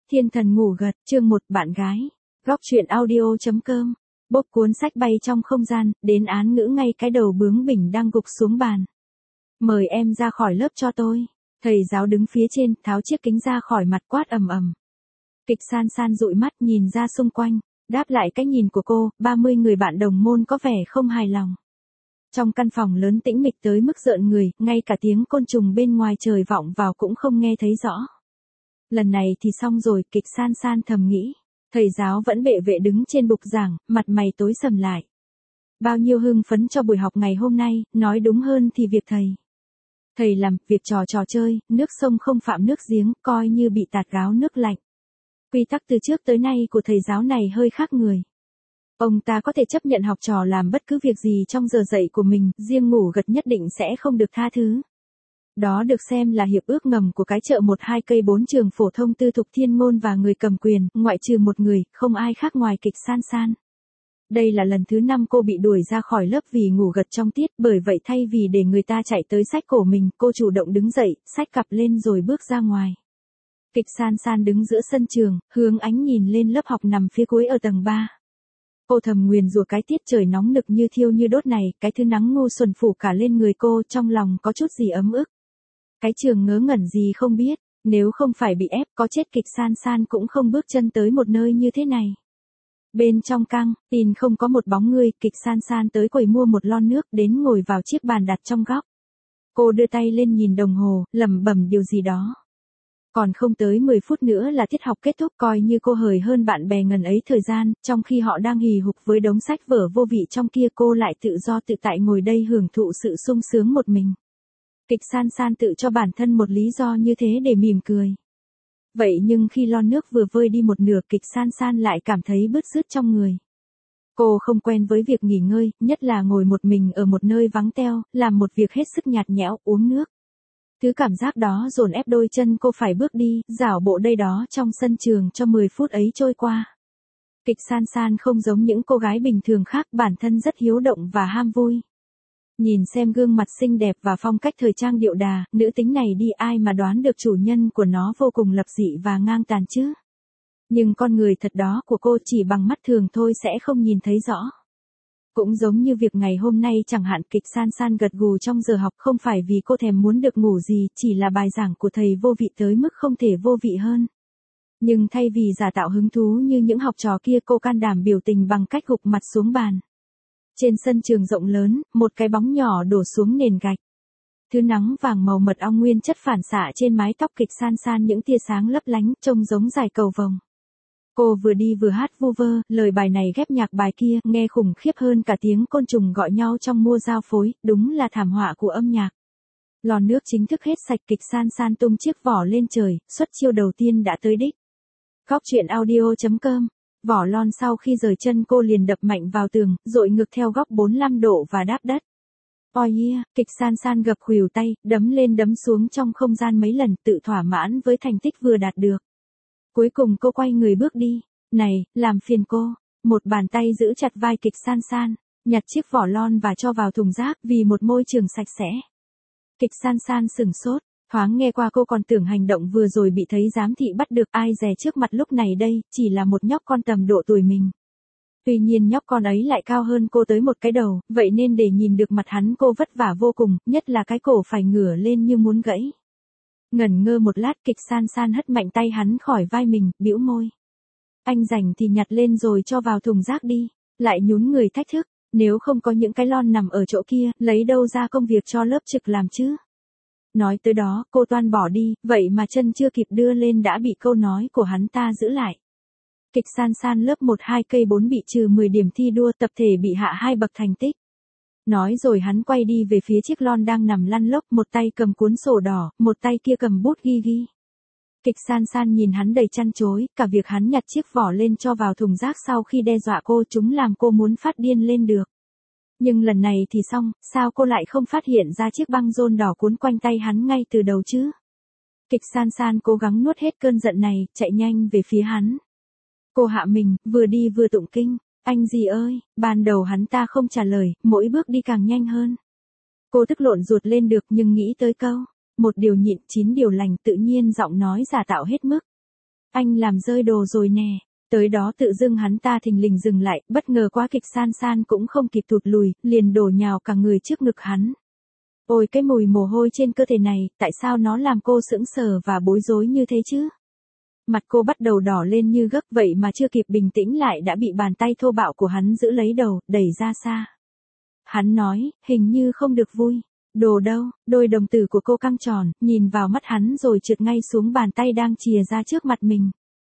Thiên thần ngủ gật, chương 1, bạn gái. Góc truyện audio.com. Bốc cuốn sách bay trong không gian, đến án ngữ ngay cái đầu bướng bỉnh đang gục xuống bàn. Mời em ra khỏi lớp cho tôi. Thầy giáo đứng phía trên, tháo chiếc kính ra khỏi mặt quát ầm ầm. Kịch san san dụi mắt nhìn ra xung quanh, đáp lại cái nhìn của cô, 30 người bạn đồng môn có vẻ không hài lòng. Trong căn phòng lớn tĩnh mịch tới mức rợn người, ngay cả tiếng côn trùng bên ngoài trời vọng vào cũng không nghe thấy rõ. Lần này thì xong rồi, kịch san san thầm nghĩ. Thầy giáo vẫn bệ vệ đứng trên bục giảng, mặt mày tối sầm lại. Bao nhiêu hưng phấn cho buổi học ngày hôm nay, nói đúng hơn thì việc thầy. Thầy làm, việc trò chơi, nước sông không phạm nước giếng, coi như bị tạt gáo nước lạnh. Quy tắc từ trước tới nay của thầy giáo này hơi khác người. Ông ta có thể chấp nhận học trò làm bất cứ việc gì trong giờ dạy của mình, riêng ngủ gật nhất định sẽ không được tha thứ. Đó được xem là hiệp ước ngầm của cái chợ 12 cây 4 trường phổ thông tư thục Thiên Môn và người cầm quyền, ngoại trừ một người, không ai khác ngoài kịch san san. Đây là lần thứ 5 cô bị đuổi ra khỏi lớp vì ngủ gật trong tiết, bởi vậy thay vì để người ta chạy tới xách cổ mình, cô chủ động đứng dậy, xách cặp lên rồi bước ra ngoài. Kịch san san đứng giữa sân trường, hướng ánh nhìn lên lớp học nằm phía cuối ở tầng 3. Cô thầm nguyền rủa cái tiết trời nóng nực như thiêu như đốt này, cái thứ nắng ngu xuẩn phủ cả lên người cô, trong lòng có chút gì ấm ức. Cái trường ngớ ngẩn gì không biết, nếu không phải bị ép có chết kịch san san cũng không bước chân tới một nơi như thế này. Bên trong căng, tin không có một bóng người, kịch san san tới quầy mua một lon nước đến ngồi vào chiếc bàn đặt trong góc. Cô đưa tay lên nhìn đồng hồ, lẩm bẩm điều gì đó. Còn không tới 10 phút nữa là tiết học kết thúc, coi như cô hời hơn bạn bè ngần ấy thời gian, trong khi họ đang hì hục với đống sách vở vô vị trong kia cô lại tự do tự tại ngồi đây hưởng thụ sự sung sướng một mình. Kịch san san tự cho bản thân một lý do như thế để mỉm cười. Vậy nhưng khi lon nước vừa vơi đi một nửa, kịch san san lại cảm thấy bứt rứt trong người. Cô không quen với việc nghỉ ngơi, nhất là ngồi một mình ở một nơi vắng teo, làm một việc hết sức nhạt nhẽo, uống nước. Thứ cảm giác đó dồn ép đôi chân cô phải bước đi, dảo bộ đây đó trong sân trường cho 10 phút ấy trôi qua. Kịch san san không giống những cô gái bình thường khác, bản thân rất hiếu động và ham vui. Nhìn xem gương mặt xinh đẹp và phong cách thời trang điệu đà, nữ tính này đi ai mà đoán được chủ nhân của nó vô cùng lập dị và ngang tàn chứ. Nhưng con người thật đó của cô chỉ bằng mắt thường thôi sẽ không nhìn thấy rõ. Cũng giống như việc ngày hôm nay chẳng hạn, kịch san san gật gù trong giờ học không phải vì cô thèm muốn được ngủ gì, chỉ là bài giảng của thầy vô vị tới mức không thể vô vị hơn. Nhưng thay vì giả tạo hứng thú như những học trò kia, cô can đảm biểu tình bằng cách gục mặt xuống bàn. Trên sân trường rộng lớn, một cái bóng nhỏ đổ xuống nền gạch. Thứ nắng vàng màu mật ong nguyên chất phản xạ trên mái tóc kịch san san những tia sáng lấp lánh, trông giống dải cầu vồng. Cô vừa đi vừa hát vu vơ, lời bài này ghép nhạc bài kia, nghe khủng khiếp hơn cả tiếng côn trùng gọi nhau trong mua giao phối, đúng là thảm họa của âm nhạc. Lon nước chính thức hết sạch, kịch san san tung chiếc vỏ lên trời, suất chiêu đầu tiên đã tới đích. Góc truyện audio.com. Vỏ lon sau khi rời chân cô liền đập mạnh vào tường, dội ngược theo góc 45 độ và đáp đất. Oh yeah, kịch san san gập khuỷu tay, đấm lên đấm xuống trong không gian mấy lần, tự thỏa mãn với thành tích vừa đạt được. Cuối cùng cô quay người bước đi. Này, làm phiền cô. Một bàn tay giữ chặt vai kịch san san, nhặt chiếc vỏ lon và cho vào thùng rác vì một môi trường sạch sẽ. Kịch san san sửng sốt, thoáng nghe qua cô còn tưởng hành động vừa rồi bị thấy giám thị bắt được, ai dè trước mặt lúc này đây, chỉ là một nhóc con tầm độ tuổi mình. Tuy nhiên nhóc con ấy lại cao hơn cô tới một cái đầu, vậy nên để nhìn được mặt hắn cô vất vả vô cùng, nhất là cái cổ phải ngửa lên như muốn gãy. Ngẩn ngơ một lát, kịch san san hất mạnh tay hắn khỏi vai mình, bĩu môi. Anh rảnh thì nhặt lên rồi cho vào thùng rác đi, lại nhún người thách thức, nếu không có những cái lon nằm ở chỗ kia, lấy đâu ra công việc cho lớp trực làm chứ. Nói tới đó, cô toan bỏ đi, vậy mà chân chưa kịp đưa lên đã bị câu nói của hắn ta giữ lại. Kịch san san lớp 12 cây 4 bị trừ 10 điểm thi đua, tập thể bị hạ 2 bậc thành tích. Nói rồi hắn quay đi về phía chiếc lon đang nằm lăn lóc, một tay cầm cuốn sổ đỏ, một tay kia cầm bút ghi ghi. Kịch san san nhìn hắn đầy chăn chối, cả việc hắn nhặt chiếc vỏ lên cho vào thùng rác sau khi đe dọa cô chúng làm cô muốn phát điên lên được. Nhưng lần này thì xong, sao cô lại không phát hiện ra chiếc băng rôn đỏ cuốn quanh tay hắn ngay từ đầu chứ? Kịch san san cố gắng nuốt hết cơn giận này, chạy nhanh về phía hắn. Cô hạ mình, vừa đi vừa tụng kinh. Anh gì ơi, ban đầu hắn ta không trả lời, mỗi bước đi càng nhanh hơn. Cô tức lộn ruột lên được nhưng nghĩ tới câu, một điều nhịn 9 điều lành, tự nhiên giọng nói giả tạo hết mức. Anh làm rơi đồ rồi nè. Tới đó tự dưng hắn ta thình lình dừng lại, bất ngờ quá kịch san san cũng không kịp tụt lùi, liền đổ nhào cả người trước ngực hắn. Ôi cái mùi mồ hôi trên cơ thể này, tại sao nó làm cô sững sờ và bối rối như thế chứ? Mặt cô bắt đầu đỏ lên như gấc vậy mà chưa kịp bình tĩnh lại đã bị bàn tay thô bạo của hắn giữ lấy đầu, đẩy ra xa. Hắn nói, hình như không được vui. Đồ đâu, đôi đồng tử của cô căng tròn, nhìn vào mắt hắn rồi trượt ngay xuống bàn tay đang chìa ra trước mặt mình.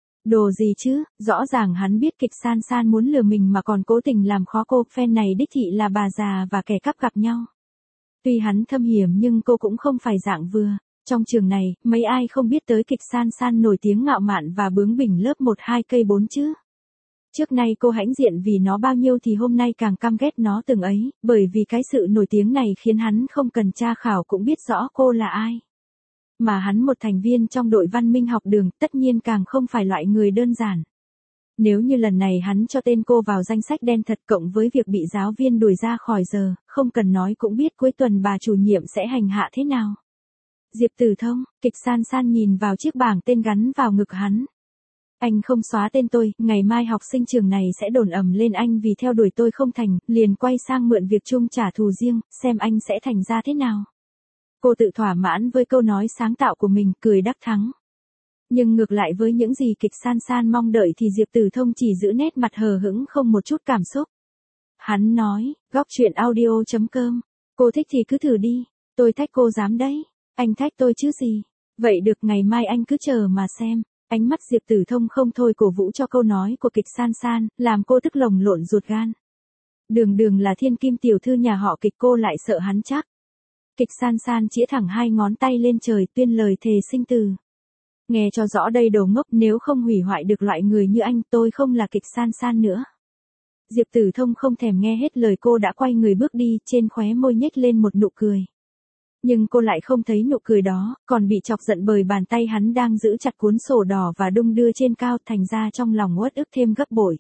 Đồ gì chứ, rõ ràng hắn biết kịch san san muốn lừa mình mà còn cố tình làm khó cô, phen này đích thị là bà già và kẻ cắp gặp nhau. Tuy hắn thâm hiểm nhưng cô cũng không phải dạng vừa. Trong trường này, mấy ai không biết tới kịch san san nổi tiếng ngạo mạn và bướng bỉnh lớp 1 2 cây 4 chứ. Trước nay cô hãnh diện vì nó bao nhiêu thì hôm nay càng căm ghét nó từng ấy, bởi vì cái sự nổi tiếng này khiến hắn không cần tra khảo cũng biết rõ cô là ai. Mà hắn một thành viên trong đội văn minh học đường tất nhiên càng không phải loại người đơn giản. Nếu như lần này hắn cho tên cô vào danh sách đen thật cộng với việc bị giáo viên đuổi ra khỏi giờ, không cần nói cũng biết cuối tuần bà chủ nhiệm sẽ hành hạ thế nào. Diệp Tử Thông, kịch san san nhìn vào chiếc bảng tên gắn vào ngực hắn. Anh không xóa tên tôi, ngày mai học sinh trường này sẽ đồn ầm lên anh vì theo đuổi tôi không thành, liền quay sang mượn việc chung trả thù riêng, xem anh sẽ thành ra thế nào. Cô tự thỏa mãn với câu nói sáng tạo của mình, cười đắc thắng. Nhưng ngược lại với những gì kịch san san mong đợi thì Diệp Tử Thông chỉ giữ nét mặt hờ hững không một chút cảm xúc. Hắn nói, góc chuyện audio.com, cô thích thì cứ thử đi, tôi thách cô dám đấy, anh thách tôi chứ gì. Vậy được, ngày mai anh cứ chờ mà xem. Ánh mắt Diệp Tử Thông không thôi cổ vũ cho câu nói của kịch san san, làm cô tức lồng lộn ruột gan. Đường đường là thiên kim tiểu thư nhà họ kịch cô lại sợ hắn chắc. Kịch san san chĩa thẳng hai ngón tay lên trời tuyên lời thề sinh tử. Nghe cho rõ đây đồ ngốc, nếu không hủy hoại được loại người như anh tôi không là kịch san san nữa. Diệp Tử Thông không thèm nghe hết lời cô đã quay người bước đi, trên khóe môi nhếch lên một nụ cười. Nhưng cô lại không thấy nụ cười đó, còn bị chọc giận bởi bàn tay hắn đang giữ chặt cuốn sổ đỏ và đung đưa trên cao, thành ra trong lòng uất ức thêm gấp bội.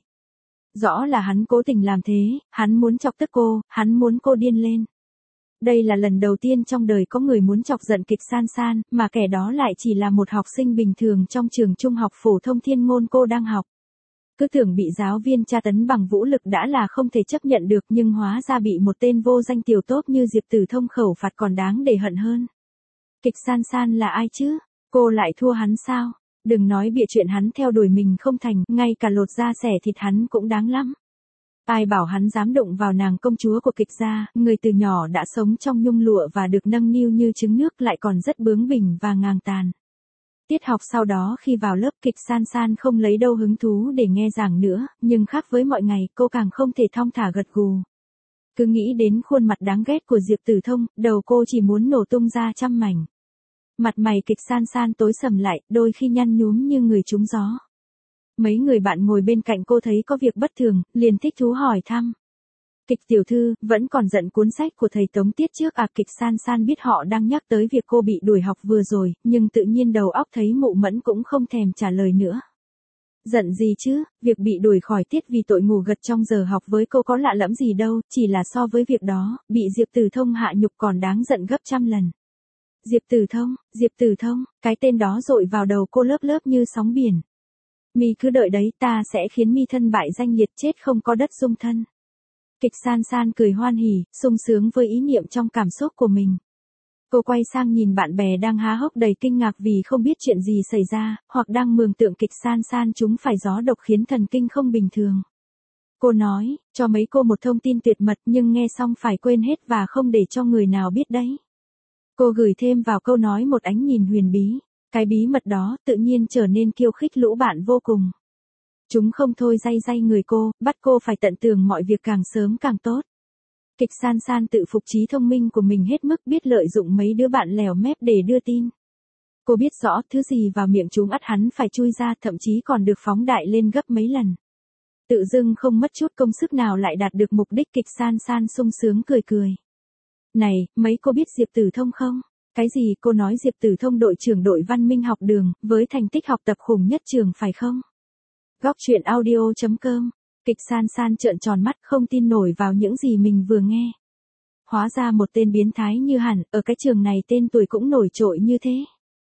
Rõ là hắn cố tình làm thế, hắn muốn chọc tức cô, hắn muốn cô điên lên. Đây là lần đầu tiên trong đời có người muốn chọc giận kịch san san, mà kẻ đó lại chỉ là một học sinh bình thường trong trường trung học phổ thông Thiên Ngôn cô đang học. Cứ tưởng bị giáo viên tra tấn bằng vũ lực đã là không thể chấp nhận được, nhưng hóa ra bị một tên vô danh tiểu tốt như Diệp Tử Thông khẩu phạt còn đáng để hận hơn. Kịch san san là ai chứ? Cô lại thua hắn sao? Đừng nói bịa chuyện hắn theo đuổi mình không thành, ngay cả lột da xẻ thịt hắn cũng đáng lắm. Ai bảo hắn dám đụng vào nàng công chúa của kịch gia, người từ nhỏ đã sống trong nhung lụa và được nâng niu như trứng nước, lại còn rất bướng bỉnh và ngang tàn. Tiết học sau đó khi vào lớp, kịch san san không lấy đâu hứng thú để nghe giảng nữa, nhưng khác với mọi ngày, cô càng không thể thong thả gật gù. Cứ nghĩ đến khuôn mặt đáng ghét của Diệp Tử Thông, đầu cô chỉ muốn nổ tung ra trăm mảnh. Mặt mày kịch san san tối sầm lại, đôi khi nhăn nhúm như người trúng gió. Mấy người bạn ngồi bên cạnh cô thấy có việc bất thường, liền thích thú hỏi thăm. Kịch tiểu thư, vẫn còn giận cuốn sách của thầy Tống tiết trước à? Kịch san san biết họ đang nhắc tới việc cô bị đuổi học vừa rồi, nhưng tự nhiên đầu óc thấy mụ mẫn cũng không thèm trả lời nữa. Giận gì chứ, việc bị đuổi khỏi tiết vì tội ngủ gật trong giờ học với cô có lạ lẫm gì đâu, chỉ là so với việc đó, bị Diệp Tử Thông hạ nhục còn đáng giận gấp trăm lần. Diệp Tử Thông, cái tên đó dội vào đầu cô lớp lớp như sóng biển. Mi cứ đợi đấy, ta sẽ khiến mi thân bại danh liệt, chết không có đất dung thân. Kịch san san cười hoan hỉ, sung sướng với ý niệm trong cảm xúc của mình. Cô quay sang nhìn bạn bè đang há hốc đầy kinh ngạc vì không biết chuyện gì xảy ra, hoặc đang mường tượng kịch san san chúng phải gió độc khiến thần kinh không bình thường. Cô nói, cho mấy cô một thông tin tuyệt mật, nhưng nghe xong phải quên hết và không để cho người nào biết đấy. Cô gửi thêm vào câu nói một ánh nhìn huyền bí. Cái bí mật đó tự nhiên trở nên khiêu khích lũ bạn vô cùng. Chúng không thôi day người cô, bắt cô phải tận tường mọi việc càng sớm càng tốt. Kịch san san tự phục trí thông minh của mình hết mức, biết lợi dụng mấy đứa bạn lèo mép để đưa tin. Cô biết rõ thứ gì vào miệng chúng ắt hắn phải chui ra, thậm chí còn được phóng đại lên gấp mấy lần. Tự dưng không mất chút công sức nào lại đạt được mục đích. Kịch san san sung sướng cười cười. Này, mấy cô biết Diệp Tử Thông không? Cái gì? Cô nói Diệp Tử Thông đội trưởng đội văn minh học đường, với thành tích học tập khủng nhất trường phải không? Góc chuyện audio.com, kịch san san trợn tròn mắt không tin nổi vào những gì mình vừa nghe. Hóa ra một tên biến thái như hẳn, ở cái trường này tên tuổi cũng nổi trội như thế.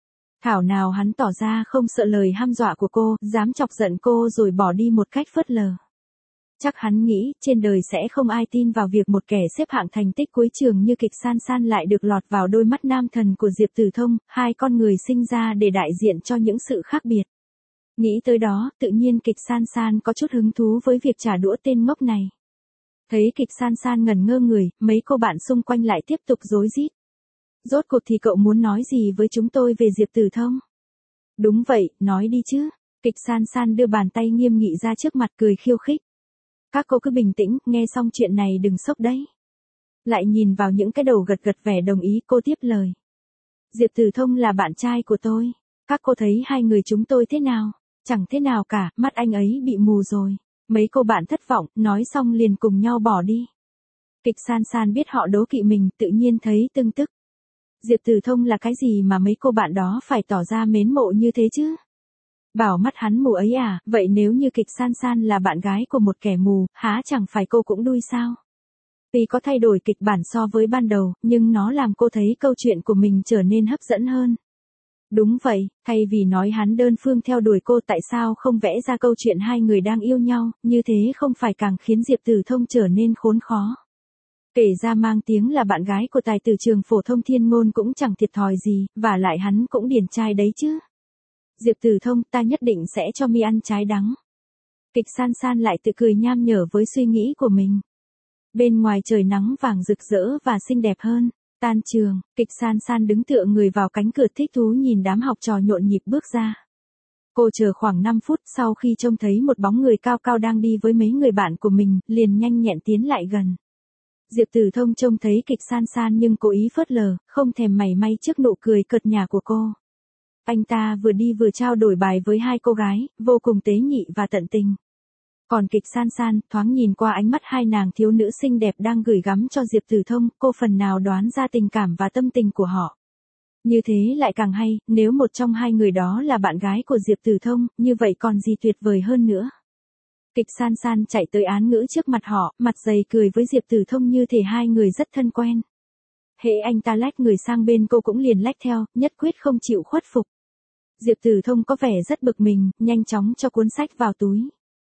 Thảo nào hắn tỏ ra không sợ lời hăm dọa của cô, dám chọc giận cô rồi bỏ đi một cách phớt lờ. Chắc hắn nghĩ, trên đời sẽ không ai tin vào việc một kẻ xếp hạng thành tích cuối trường như Kịch San San lại được lọt vào đôi mắt nam thần của Diệp Tử Thông, hai con người sinh ra để đại diện cho những sự khác biệt. Nghĩ tới đó, tự nhiên Kịch San San có chút hứng thú với việc trả đũa tên ngốc này. Thấy Kịch San San ngẩn ngơ người, mấy cô bạn xung quanh lại tiếp tục rối rít. Rốt cuộc thì cậu muốn nói gì với chúng tôi về Diệp Tử Thông? Đúng vậy, nói đi chứ. Kịch San San đưa bàn tay nghiêm nghị ra trước mặt cười khiêu khích. Các cô cứ bình tĩnh, nghe xong chuyện này đừng sốc đấy. Lại nhìn vào những cái đầu gật gật vẻ đồng ý, cô tiếp lời. Diệp Tử Thông là bạn trai của tôi. Các cô thấy hai người chúng tôi thế nào? Chẳng thế nào cả, mắt anh ấy bị mù rồi. Mấy cô bạn thất vọng, nói xong liền cùng nhau bỏ đi. Kịch San San biết họ đố kỵ mình, tự nhiên thấy tưng tức. Diệp Tử Thông là cái gì mà mấy cô bạn đó phải tỏ ra mến mộ như thế chứ? Bảo mắt hắn mù ấy à, vậy nếu như Kịch San San là bạn gái của một kẻ mù, há chẳng phải cô cũng đuôi sao? Tuy có thay đổi kịch bản so với ban đầu, nhưng nó làm cô thấy câu chuyện của mình trở nên hấp dẫn hơn. Đúng vậy, thay vì nói hắn đơn phương theo đuổi cô, tại sao không vẽ ra câu chuyện hai người đang yêu nhau, như thế không phải càng khiến Diệp Tử Thông trở nên khốn khó. Kể ra mang tiếng là bạn gái của tài tử trường phổ thông Thiên Ngôn cũng chẳng thiệt thòi gì, và lại hắn cũng điển trai đấy chứ. Diệp Tử Thông, ta nhất định sẽ cho mi ăn trái đắng. Kịch San San lại tự cười nham nhở với suy nghĩ của mình. Bên ngoài trời nắng vàng rực rỡ và xinh đẹp hơn. Tan trường, Kịch San San đứng tựa người vào cánh cửa thích thú nhìn đám học trò nhộn nhịp bước ra. Cô chờ khoảng 5 phút sau khi trông thấy một bóng người cao cao đang đi với mấy người bạn của mình, liền nhanh nhẹn tiến lại gần. Diệp Tử Thông trông thấy Kịch San San nhưng cố ý phớt lờ, không thèm mảy may trước nụ cười cợt nhả của cô. Anh ta vừa đi vừa trao đổi bài với hai cô gái, vô cùng tế nhị và tận tình. Còn Kịch San San, thoáng nhìn qua ánh mắt hai nàng thiếu nữ xinh đẹp đang gửi gắm cho Diệp Tử Thông, cô phần nào đoán ra tình cảm và tâm tình của họ. Như thế lại càng hay, nếu một trong hai người đó là bạn gái của Diệp Tử Thông, như vậy còn gì tuyệt vời hơn nữa. Kịch San San chạy tới án ngữ trước mặt họ, mặt dày cười với Diệp Tử Thông như thể hai người rất thân quen. Hễ anh ta lách người sang bên cô cũng liền lách theo, nhất quyết không chịu khuất phục. Diệp Tử Thông có vẻ rất bực mình, nhanh chóng cho cuốn sách vào túi.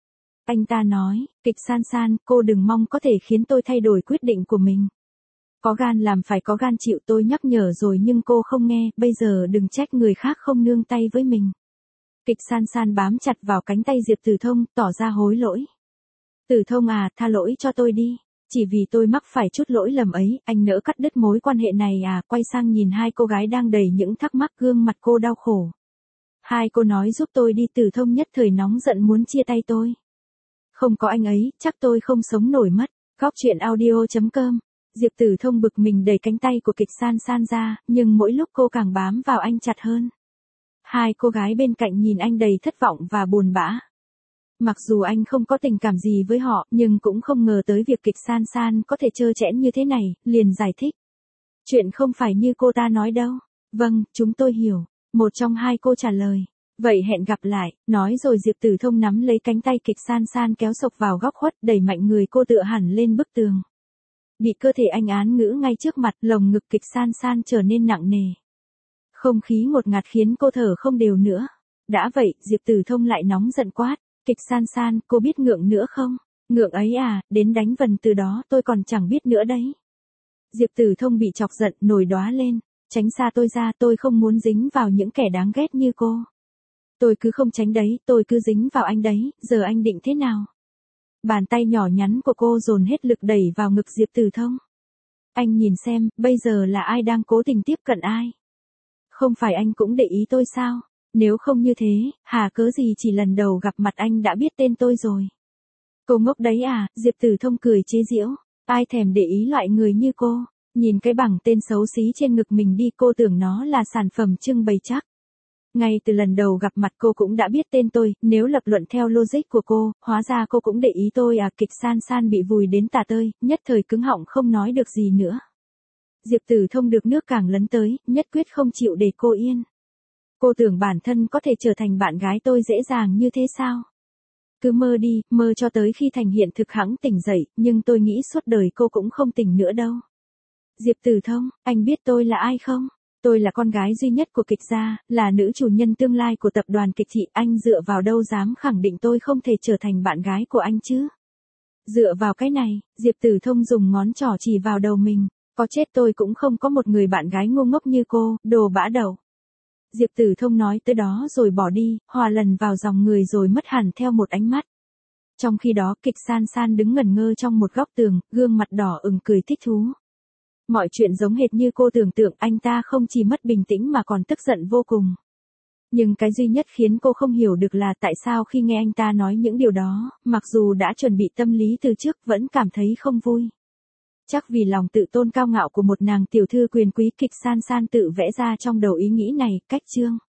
Anh ta nói, Kịch San San, cô đừng mong có thể khiến tôi thay đổi quyết định của mình. Có gan làm phải có gan chịu, tôi nhắc nhở rồi nhưng cô không nghe, bây giờ đừng trách người khác không nương tay với mình. Kịch San San bám chặt vào cánh tay Diệp Tử Thông, tỏ ra hối lỗi. Tử Thông à, tha lỗi cho tôi đi. Chỉ vì tôi mắc phải chút lỗi lầm ấy, anh nỡ cắt đứt mối quan hệ này à, quay sang nhìn hai cô gái đang đầy những thắc mắc, gương mặt cô đau khổ. Hai cô nói giúp tôi đi. Tử Thông nhất thời nóng giận muốn chia tay tôi. Không có anh ấy, chắc tôi không sống nổi mất. Góc truyện audio.com. Diệp Tử Thông bực mình đẩy cánh tay của Kịch San San ra, nhưng mỗi lúc cô càng bám vào anh chặt hơn. Hai cô gái bên cạnh nhìn anh đầy thất vọng và buồn bã. Mặc dù anh không có tình cảm gì với họ, nhưng cũng không ngờ tới việc Kịch San San có thể trơ trẽn như thế này, liền giải thích. Chuyện không phải như cô ta nói đâu. Vâng, chúng tôi hiểu. Một trong hai cô trả lời. Vậy hẹn gặp lại, nói rồi Diệp Tử Thông nắm lấy cánh tay Kịch San San kéo sộc vào góc khuất, đẩy mạnh người cô tựa hẳn lên bức tường. Bị cơ thể anh án ngữ ngay trước mặt, lồng ngực Kịch San San trở nên nặng nề. Không khí ngột ngạt khiến cô thở không đều nữa. Đã vậy, Diệp Tử Thông lại nóng giận quát. Kịch San San, cô biết ngượng nữa không? Ngượng ấy à, đến đánh vần từ đó tôi còn chẳng biết nữa đấy. Diệp Tử Thông bị chọc giận, nổi đóa lên. Tránh xa tôi ra, tôi không muốn dính vào những kẻ đáng ghét như cô. Tôi cứ không tránh đấy, tôi cứ dính vào anh đấy, giờ anh định thế nào? Bàn tay nhỏ nhắn của cô dồn hết lực đẩy vào ngực Diệp Tử Thông. Anh nhìn xem, bây giờ là ai đang cố tình tiếp cận ai? Không phải anh cũng để ý tôi sao? Nếu không như thế, hà cớ gì chỉ lần đầu gặp mặt anh đã biết tên tôi rồi? Cô ngốc đấy à? Diệp Tử Thông cười chế giễu. Ai thèm để ý loại người như cô? Nhìn cái bảng tên xấu xí trên ngực mình đi, cô tưởng nó là sản phẩm trưng bày chắc. Ngay từ lần đầu gặp mặt cô cũng đã biết tên tôi, nếu lập luận theo logic của cô, hóa ra cô cũng để ý tôi à. Kịch San San bị vùi đến tả tơi, nhất thời cứng họng không nói được gì nữa. Diệp Tử Thông được nước càng lấn tới, nhất quyết không chịu để cô yên. Cô tưởng bản thân có thể trở thành bạn gái tôi dễ dàng như thế sao? Cứ mơ đi, mơ cho tới khi thành hiện thực hẵng tỉnh dậy, nhưng tôi nghĩ suốt đời cô cũng không tỉnh nữa đâu. Diệp Tử Thông, anh biết tôi là ai không? Tôi là con gái duy nhất của kịch gia, là nữ chủ nhân tương lai của tập đoàn kịch thị, anh dựa vào đâu dám khẳng định tôi không thể trở thành bạn gái của anh chứ? Dựa vào cái này, Diệp Tử Thông dùng ngón trỏ chỉ vào đầu mình, có chết tôi cũng không có một người bạn gái ngu ngốc như cô, đồ bã đầu. Diệp Tử Thông nói tới đó rồi bỏ đi, hòa lần vào dòng người rồi mất hẳn theo một ánh mắt. Trong khi đó Kịch San San đứng ngẩn ngơ trong một góc tường, gương mặt đỏ ửng cười thích thú. Mọi chuyện giống hệt như cô tưởng tượng, anh ta không chỉ mất bình tĩnh mà còn tức giận vô cùng. Nhưng cái duy nhất khiến cô không hiểu được là tại sao khi nghe anh ta nói những điều đó, mặc dù đã chuẩn bị tâm lý từ trước vẫn cảm thấy không vui. Chắc vì lòng tự tôn cao ngạo của một nàng tiểu thư quyền quý, Kịch San San tự vẽ ra trong đầu ý nghĩ này, cách chương.